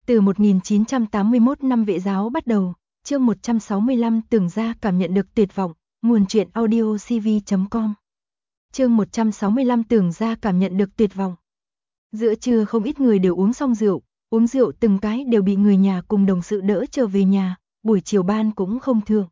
Từ 1981 năm Vệ giáo bắt đầu, chương 165 Tưởng Gia cảm nhận được tuyệt vọng, nguồn truyện audio cv.com. Chương 165 Tưởng Gia cảm nhận được tuyệt vọng. Giữa trưa không ít người đều uống xong rượu, uống rượu từng cái đều bị người nhà cùng đồng sự đỡ trở về nhà, buổi chiều ban cũng không thượng.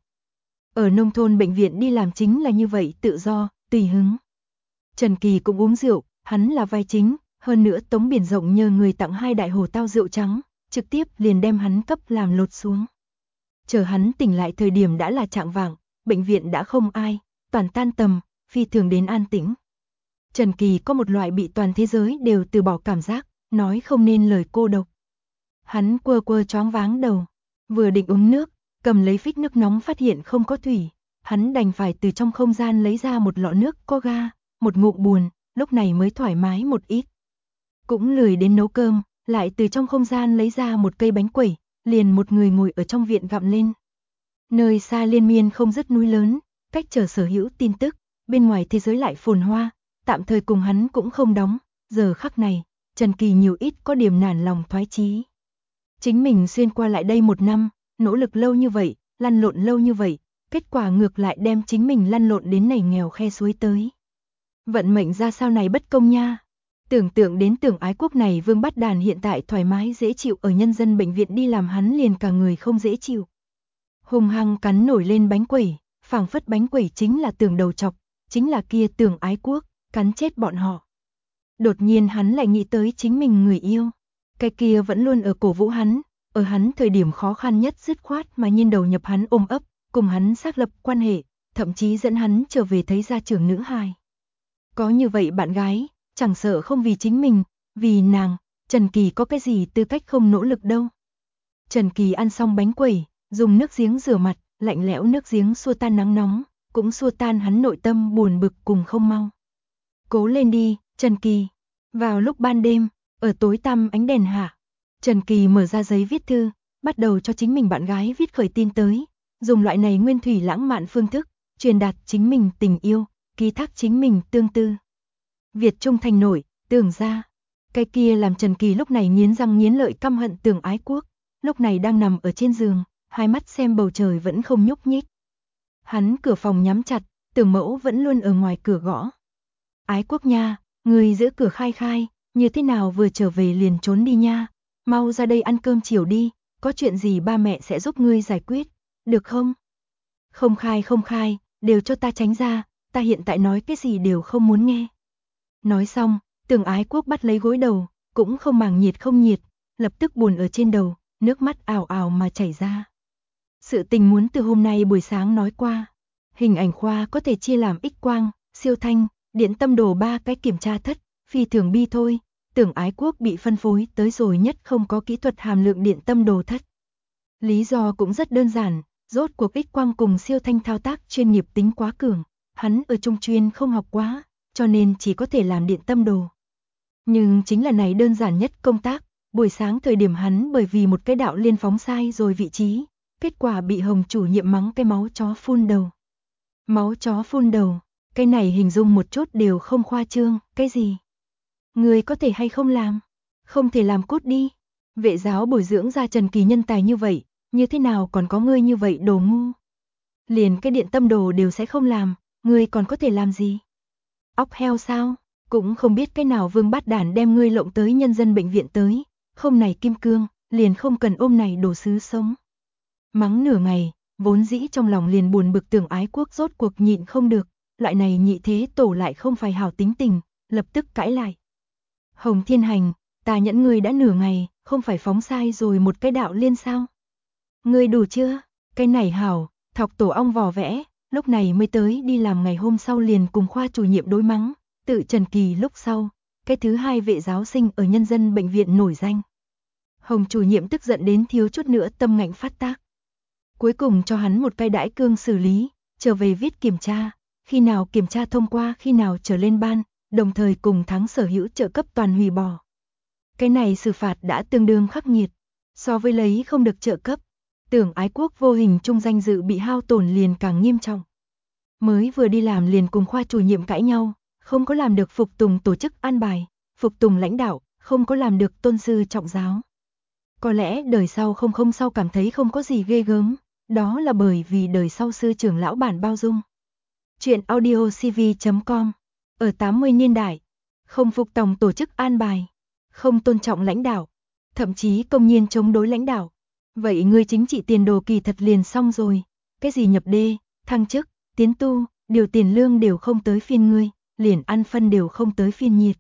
Ở nông thôn bệnh viện đi làm chính là như vậy, tự do, tùy hứng. Trần Kỳ cũng uống rượu, hắn là vai chính, hơn nữa Tống Biển Rộng nhờ người tặng 2 đại hồ tao rượu trắng, trực tiếp liền đem hắn cấp làm lột xuống. Chờ hắn tỉnh lại thời điểm đã là chạng vạng, bệnh viện đã không ai, toàn tan tầm, phi thường đến an tĩnh. Trần Kỳ có một loại bị toàn thế giới đều từ bỏ cảm giác, nói không nên lời cô độc. Hắn quơ quơ choáng váng đầu, vừa định uống nước, cầm lấy phích nước nóng phát hiện không có thủy, hắn đành phải từ trong không gian lấy ra một lọ nước có ga, một ngụm buồn, lúc này mới thoải mái một ít. Cũng lười đến nấu cơm, lại từ trong không gian lấy ra một cây bánh quẩy, liền một người ngồi ở trong viện gặm lên. Nơi xa liên miên không dứt núi lớn, cách trở sở hữu tin tức, bên ngoài thế giới lại phồn hoa, tạm thời cùng hắn cũng không đóng, giờ khắc này, Trần Kỳ nhiều ít có điểm nản lòng thoái chí. Chính mình xuyên qua lại đây 1 năm, nỗ lực lâu như vậy, lăn lộn lâu như vậy, kết quả ngược lại đem chính mình lăn lộn đến nảy nghèo khe suối tới. Vận mệnh ra sao này bất công nha. Tưởng tượng đến Tưởng Ái Quốc này vương bắt đàn hiện tại thoải mái dễ chịu ở nhân dân bệnh viện đi làm, hắn liền cả người không dễ chịu. Hùng hăng cắn nổi lên bánh quẩy, phảng phất bánh quẩy chính là Tưởng đầu chọc, chính là kia Tưởng Ái Quốc, cắn chết bọn họ. Đột nhiên hắn lại nghĩ tới chính mình người yêu, cái kia vẫn luôn ở cổ vũ hắn, ở hắn thời điểm khó khăn nhất dứt khoát mà nhiên đầu nhập hắn ôm ấp, cùng hắn xác lập quan hệ, thậm chí dẫn hắn trở về thấy gia trưởng nữ hài. Có như vậy bạn gái, chẳng sợ không vì chính mình, vì nàng, Trần Kỳ có cái gì tư cách không nỗ lực đâu. Trần Kỳ ăn xong bánh quẩy, dùng nước giếng rửa mặt, lạnh lẽo nước giếng xua tan nắng nóng, cũng xua tan hắn nội tâm buồn bực cùng không mau. Cố lên đi, Trần Kỳ. Vào lúc ban đêm, ở tối tăm ánh đèn hạ, Trần Kỳ mở ra giấy viết thư, bắt đầu cho chính mình bạn gái viết khởi tin tới, dùng loại này nguyên thủy lãng mạn phương thức, truyền đạt chính mình tình yêu, ký thác chính mình tương tư. Việt Trung Thành nổi, Tưởng Gia. Cái kia làm Trần Kỳ lúc này nghiến răng nghiến lợi căm hận Tưởng Ái Quốc, lúc này đang nằm ở trên giường, hai mắt xem bầu trời vẫn không nhúc nhích. Hắn cửa phòng nhắm chặt, Tưởng Mẫu vẫn luôn ở ngoài cửa gõ. Ái Quốc nha, người giữ cửa khai khai, như thế nào vừa trở về liền trốn đi nha, mau ra đây ăn cơm chiều đi, có chuyện gì ba mẹ sẽ giúp ngươi giải quyết, được không? Không khai, đều cho ta tránh ra, ta hiện tại nói cái gì đều không muốn nghe. Nói xong, Tưởng Ái Quốc bắt lấy gối đầu, cũng không màng nhiệt không nhiệt, lập tức buồn ở trên đầu, nước mắt ào ào mà chảy ra. Sự tình muốn từ hôm nay buổi sáng nói qua. Hình ảnh khoa có thể chia làm X quang, siêu thanh, điện tâm đồ 3 cái kiểm tra thất, phi thường bi thôi. Tưởng Ái Quốc bị phân phối tới rồi nhất không có kỹ thuật hàm lượng điện tâm đồ thất. Lý do cũng rất đơn giản, rốt cuộc X quang cùng siêu thanh thao tác chuyên nghiệp tính quá cường, hắn ở trung chuyên không học quá, cho nên chỉ có thể làm điện tâm đồ. Nhưng chính là này đơn giản nhất công tác, buổi sáng thời điểm hắn bởi vì một cái đạo liên phóng sai rồi vị trí, kết quả bị Hồng chủ nhiệm mắng cái máu chó phun đầu. Máu chó phun đầu, cái này hình dung một chút đều không khoa trương, cái gì? Người có thể hay không làm? Không thể làm cút đi. Vệ giáo bồi dưỡng ra Trần Kỳ nhân tài như vậy, như thế nào còn có ngươi như vậy đồ ngu? Liền cái điện tâm đồ đều sẽ không làm, ngươi còn có thể làm gì? Óc heo sao? Cũng không biết cái nào vương bát đản đem ngươi lộng tới nhân dân bệnh viện tới, không này kim cương, liền không cần ôm này đồ sứ sống. Mắng nửa ngày, vốn dĩ trong lòng liền buồn bực Tưởng Ái Quốc rốt cuộc nhịn không được, loại này nhị thế tổ lại không phải hảo tính tình, lập tức cãi lại. Hồng Thiên Hành, ta nhẫn ngươi đã nửa ngày, không phải phóng sai rồi một cái đạo liên sao? Ngươi đủ chưa? Cái này hảo, thọc tổ ong vò vẽ, lúc này mới tới đi làm, ngày hôm sau liền cùng khoa chủ nhiệm đối mắng, tự Trần Kỳ lúc sau, cái thứ 2 vệ giáo sinh ở nhân dân bệnh viện nổi danh. Hồng chủ nhiệm tức giận đến thiếu chút nữa tâm ngạnh phát tác. Cuối cùng cho hắn một cái đãi cương xử lý, trở về viết kiểm tra, khi nào kiểm tra thông qua khi nào trở lên ban, đồng thời cùng tháng sở hữu trợ cấp toàn hủy bỏ. Cái này xử phạt đã tương đương khắc nghiệt, so với lấy không được trợ cấp, Tưởng Ái Quốc vô hình trung danh dự bị hao tổn liền càng nghiêm trọng. Mới vừa đi làm liền cùng khoa chủ nhiệm cãi nhau, không có làm được phục tùng tổ chức an bài, phục tùng lãnh đạo, không có làm được tôn sư trọng giáo. Có lẽ đời sau không sau cảm thấy không có gì ghê gớm, đó là bởi vì đời sau sư trưởng lão bản bao dung. Chuyện audio cv.com. Ở 80 niên đại, không phục tòng tổ chức an bài, không tôn trọng lãnh đạo, thậm chí công nhiên chống đối lãnh đạo. Vậy ngươi chính trị tiền đồ kỳ thật liền xong rồi, cái gì nhập đê, thăng chức, tiến tu, điều tiền lương đều không tới phiên ngươi, liền ăn phân đều không tới phiên nhiệt.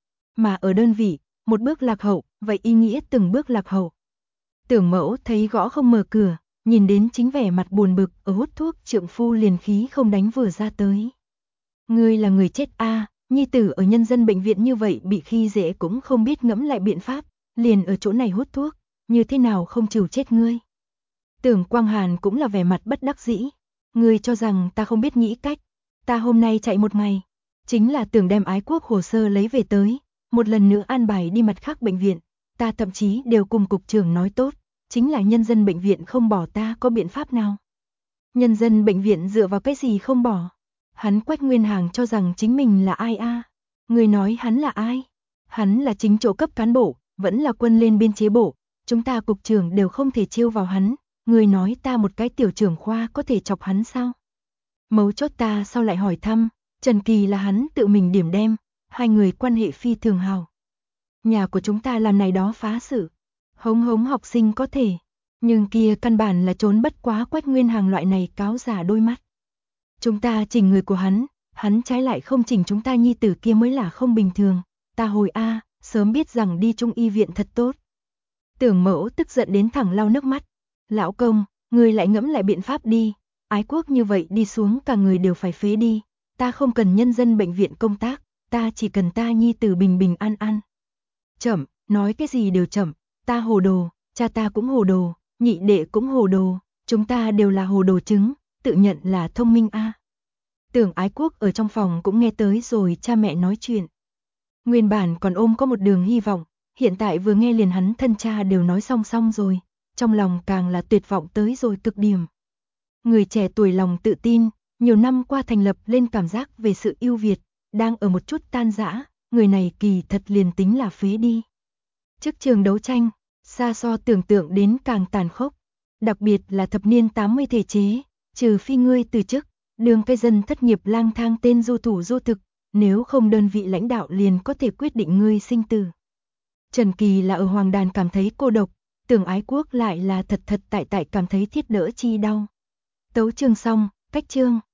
Mà ở đơn vị, một bước lạc hậu, vậy ý nghĩa từng bước lạc hậu. Tưởng Mẫu thấy gõ không mở cửa, nhìn đến chính vẻ mặt buồn bực ở hút thuốc, trượng phu liền khí không đánh vừa ra tới. Ngươi là người chết a, nhi tử ở nhân dân bệnh viện như vậy bị khi dễ cũng không biết ngẫm lại biện pháp, liền ở chỗ này hút thuốc, như thế nào không chịu chết ngươi. Tưởng Quang Hàn cũng là vẻ mặt bất đắc dĩ, ngươi cho rằng ta không biết nghĩ cách, ta hôm nay chạy một ngày, chính là tưởng đem Ái Quốc hồ sơ lấy về tới, một lần nữa an bài đi mặt khác bệnh viện, ta thậm chí đều cùng cục trưởng nói tốt, chính là nhân dân bệnh viện không bỏ ta có biện pháp nào. Nhân dân bệnh viện dựa vào cái gì không bỏ? Hắn Quách Nguyên Hàng cho rằng chính mình là ai a? Người nói hắn là ai? Hắn là chính chỗ cấp cán bộ, vẫn là quân lên biên chế bộ, chúng ta cục trưởng đều không thể chiêu vào hắn, người nói ta một cái tiểu trưởng khoa có thể chọc hắn sao? Mấu chốt ta sau lại hỏi thăm, Trần Kỳ là hắn tự mình điểm đem, hai người quan hệ phi thường hào. Nhà của chúng ta làm này đó phá sự, hống hống học sinh có thể, nhưng kia căn bản là trốn bất quá Quách Nguyên Hàng loại này cáo giả đôi mắt. Chúng ta chỉnh người của hắn trái lại không chỉnh chúng ta nhi tử kia mới là không bình thường, ta hồi a, sớm biết rằng đi Trung y viện thật tốt. Tưởng Mẫu tức giận đến thẳng lau nước mắt, lão công, người lại ngẫm lại biện pháp đi, Ái Quốc như vậy đi xuống cả người đều phải phế đi, ta không cần nhân dân bệnh viện công tác, ta chỉ cần ta nhi tử bình bình an an. Chậm, nói cái gì đều chậm, ta hồ đồ, cha ta cũng hồ đồ, nhị đệ cũng hồ đồ, chúng ta đều là hồ đồ trứng, tự nhận là thông minh a. Tưởng Ái Quốc ở trong phòng cũng nghe tới rồi cha mẹ nói chuyện. Nguyên bản còn ôm có một đường hy vọng, hiện tại vừa nghe liền hắn thân cha đều nói xong rồi, trong lòng càng là tuyệt vọng tới rồi cực điểm. Người trẻ tuổi lòng tự tin, nhiều năm qua thành lập lên cảm giác về sự ưu việt, đang ở một chút tan rã, người này kỳ thật liền tính là phế đi. Trước trường đấu tranh, xa so tưởng tượng đến càng tàn khốc, đặc biệt là thập niên 80 thể chế, trừ phi ngươi từ chức, đường cái dân thất nghiệp lang thang tên du thủ du thực, nếu không đơn vị lãnh đạo liền có thể quyết định ngươi sinh tử. Trần Kỳ là ở Hoàng Đàn cảm thấy cô độc, Tưởng Ái Quốc lại là thật tại cảm thấy thiết đỡ chi đau. Tấu chương xong, cách chương.